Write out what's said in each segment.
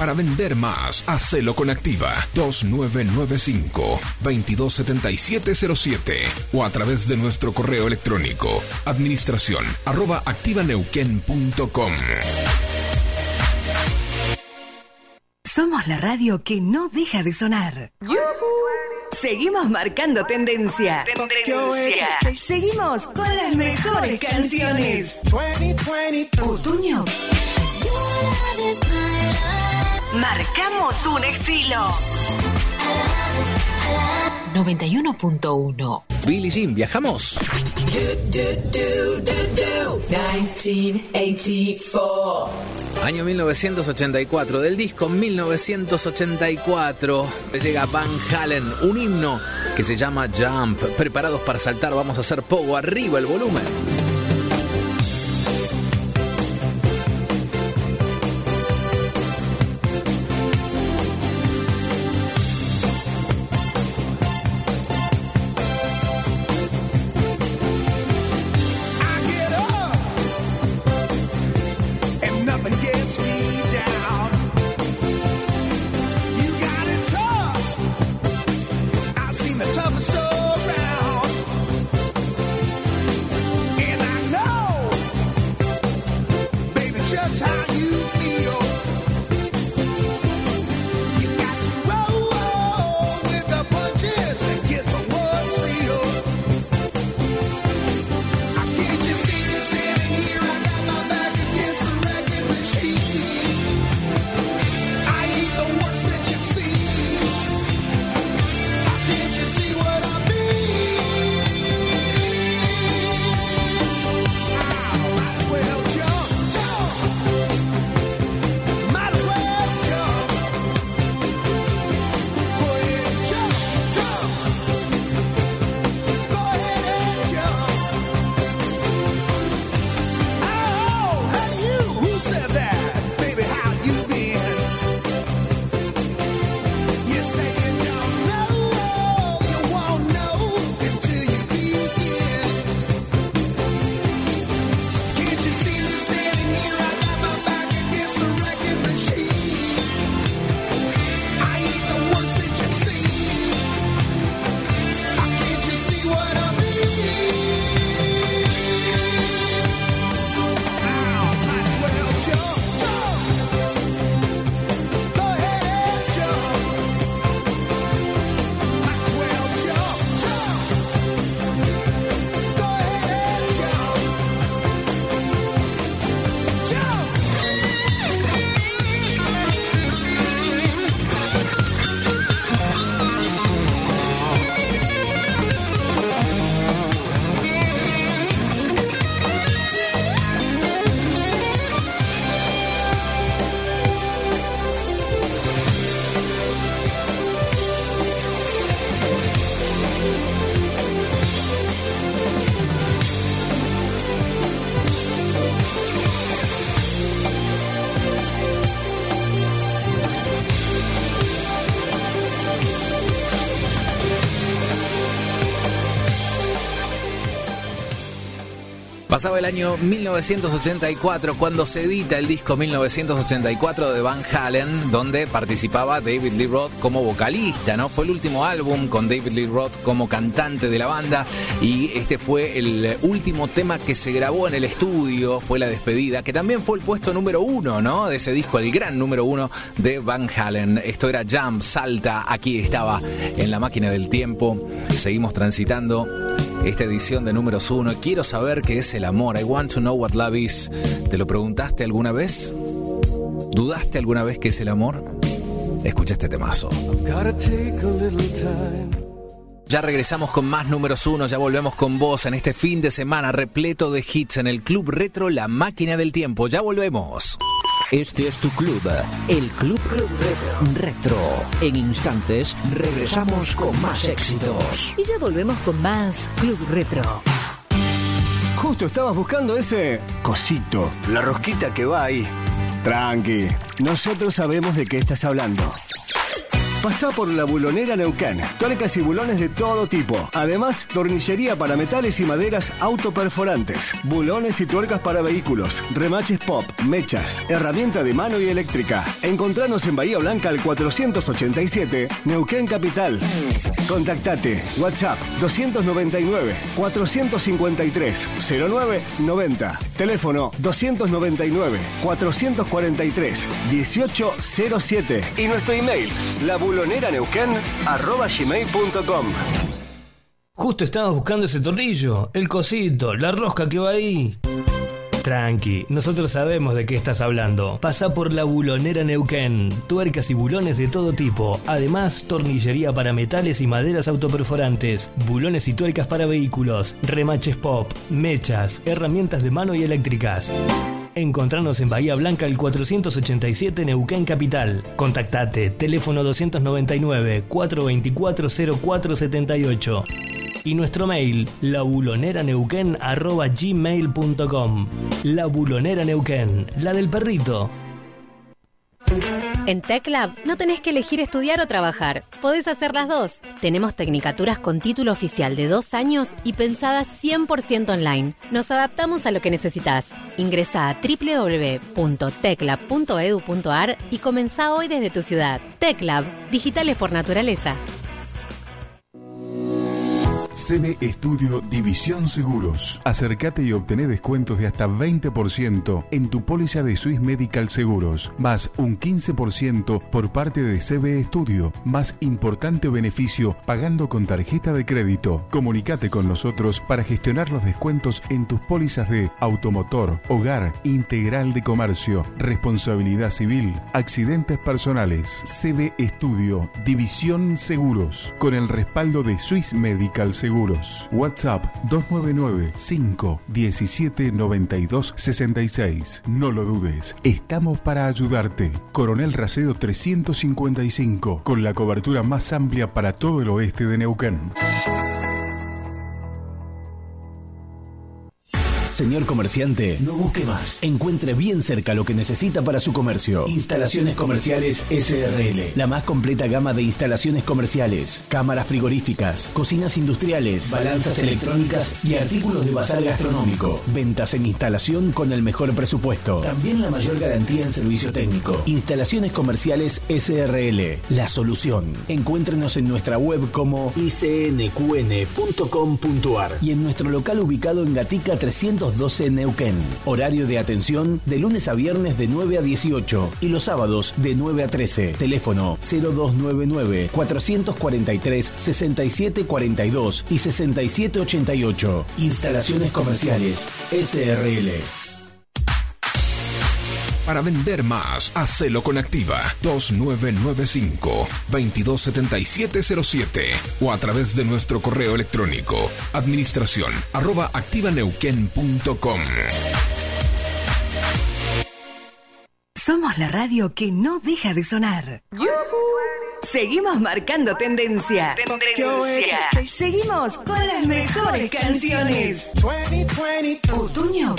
Para vender más, hacelo con Activa 2995-227707 o a través de nuestro correo electrónico administración@activaneuquén.com. Somos la radio que no deja de sonar. Seguimos marcando tendencia. Seguimos con las mejores canciones. Otoño. Marcamos un estilo. 91.1. Billie Jean, ¿viajamos? 1984. Año 1984, del disco 1984, llega Van Halen, un himno que se llama Jump. Preparados para saltar, vamos a hacer pogo, arriba el volumen. Pasaba el año 1984 cuando se edita el disco 1984 de Van Halen, donde participaba David Lee Roth como vocalista, ¿no? Fue el último álbum con David Lee Roth como cantante de la banda y este fue el último tema que se grabó en el estudio, fue la despedida, que también fue el puesto número 1, ¿no? De ese disco, el gran número 1 de Van Halen. Esto era Jump, salta, aquí estaba en la máquina del tiempo. Seguimos transitando esta edición de Números 1. Quiero saber qué es el amor. I want to know what love is. ¿Te lo preguntaste alguna vez? ¿Dudaste alguna vez qué es el amor? Escucha este temazo. Ya regresamos con más Números 1. Ya volvemos con vos en este fin de semana repleto de hits en el Club Retro, la máquina del tiempo. Ya volvemos. Este es tu club, el Club Retro. En instantes regresamos con más éxitos. Y ya volvemos con más Club Retro. Justo estabas buscando ese cosito, la rosquita que va ahí. Tranqui, nosotros sabemos de qué estás hablando. Pasá por la Bulonera Neuquén. Tuercas y bulones de todo tipo. Además, tornillería para metales y maderas autoperforantes. Bulones y tuercas para vehículos. Remaches pop, mechas, herramienta de mano y eléctrica. Encontranos en Bahía Blanca al 487, Neuquén Capital. Contactate. WhatsApp 299 453 0990. Teléfono 299 443 1807. Y nuestro email, labuloneraneuquén@gmail.com. Justo estaba buscando ese tornillo, el cosito, la rosca que va ahí. Tranqui, nosotros sabemos de qué estás hablando. Pasá por la Bulonera Neuquén. Tuercas y bulones de todo tipo. Además, tornillería para metales y maderas autoperforantes. Bulones y tuercas para vehículos. Remaches pop, mechas, herramientas de mano y eléctricas. Encontranos en Bahía Blanca al 487 Neuquén Capital. Contactate, teléfono 299 424 0478. Y nuestro mail, labuloneraneuquén@gmail.com. La Bulonera Neuquén, la del perrito. En TechLab no tenés que elegir estudiar o trabajar. Podés hacer las dos. Tenemos tecnicaturas con título oficial de 2 años y pensadas 100% online. Nos adaptamos a lo que necesitas. Ingresá a www.techlab.edu.ar y comenzá hoy desde tu ciudad. TechLab, digitales por naturaleza. CB Estudio División Seguros. Acércate y obtené descuentos de hasta 20% en tu póliza de Swiss Medical Seguros, más un 15% por parte de CB Estudio, más importante beneficio pagando con tarjeta de crédito. Comunicate con nosotros para gestionar los descuentos en tus pólizas de automotor, hogar, integral de comercio, responsabilidad civil, accidentes personales. CB Estudio División Seguros, con el respaldo de Swiss Medical Seguros. WhatsApp 299-517-9266. No lo dudes, estamos para ayudarte. Coronel Racedo 355, con la cobertura más amplia para todo el oeste de Neuquén. Señor comerciante, no busque más. Encuentre bien cerca lo que necesita para su comercio. Instalaciones Comerciales SRL. La más completa gama de instalaciones comerciales. Cámaras frigoríficas, cocinas industriales, balanzas electrónicas y artículos de bazar gastronómico. Ventas en instalación con el mejor presupuesto. También la mayor garantía en servicio técnico. Instalaciones Comerciales SRL. La solución. Encuéntrenos en nuestra web como icnqn.com.ar y en nuestro local ubicado en Gatica 312 Neuquén. Horario de atención de lunes a viernes de 9 a 18 y los sábados de 9 a 13. Teléfono 0299 443 6742 y 6788. Instalaciones Comerciales SRL. Para vender más, hacelo con Activa 2995-227707 o a través de nuestro correo electrónico administración@activaneuquén.com. Somos la radio que no deja de sonar. Seguimos marcando tendencia. Seguimos con las mejores canciones. Otoño.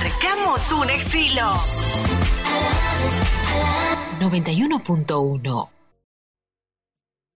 Marcamos un estilo. 91.1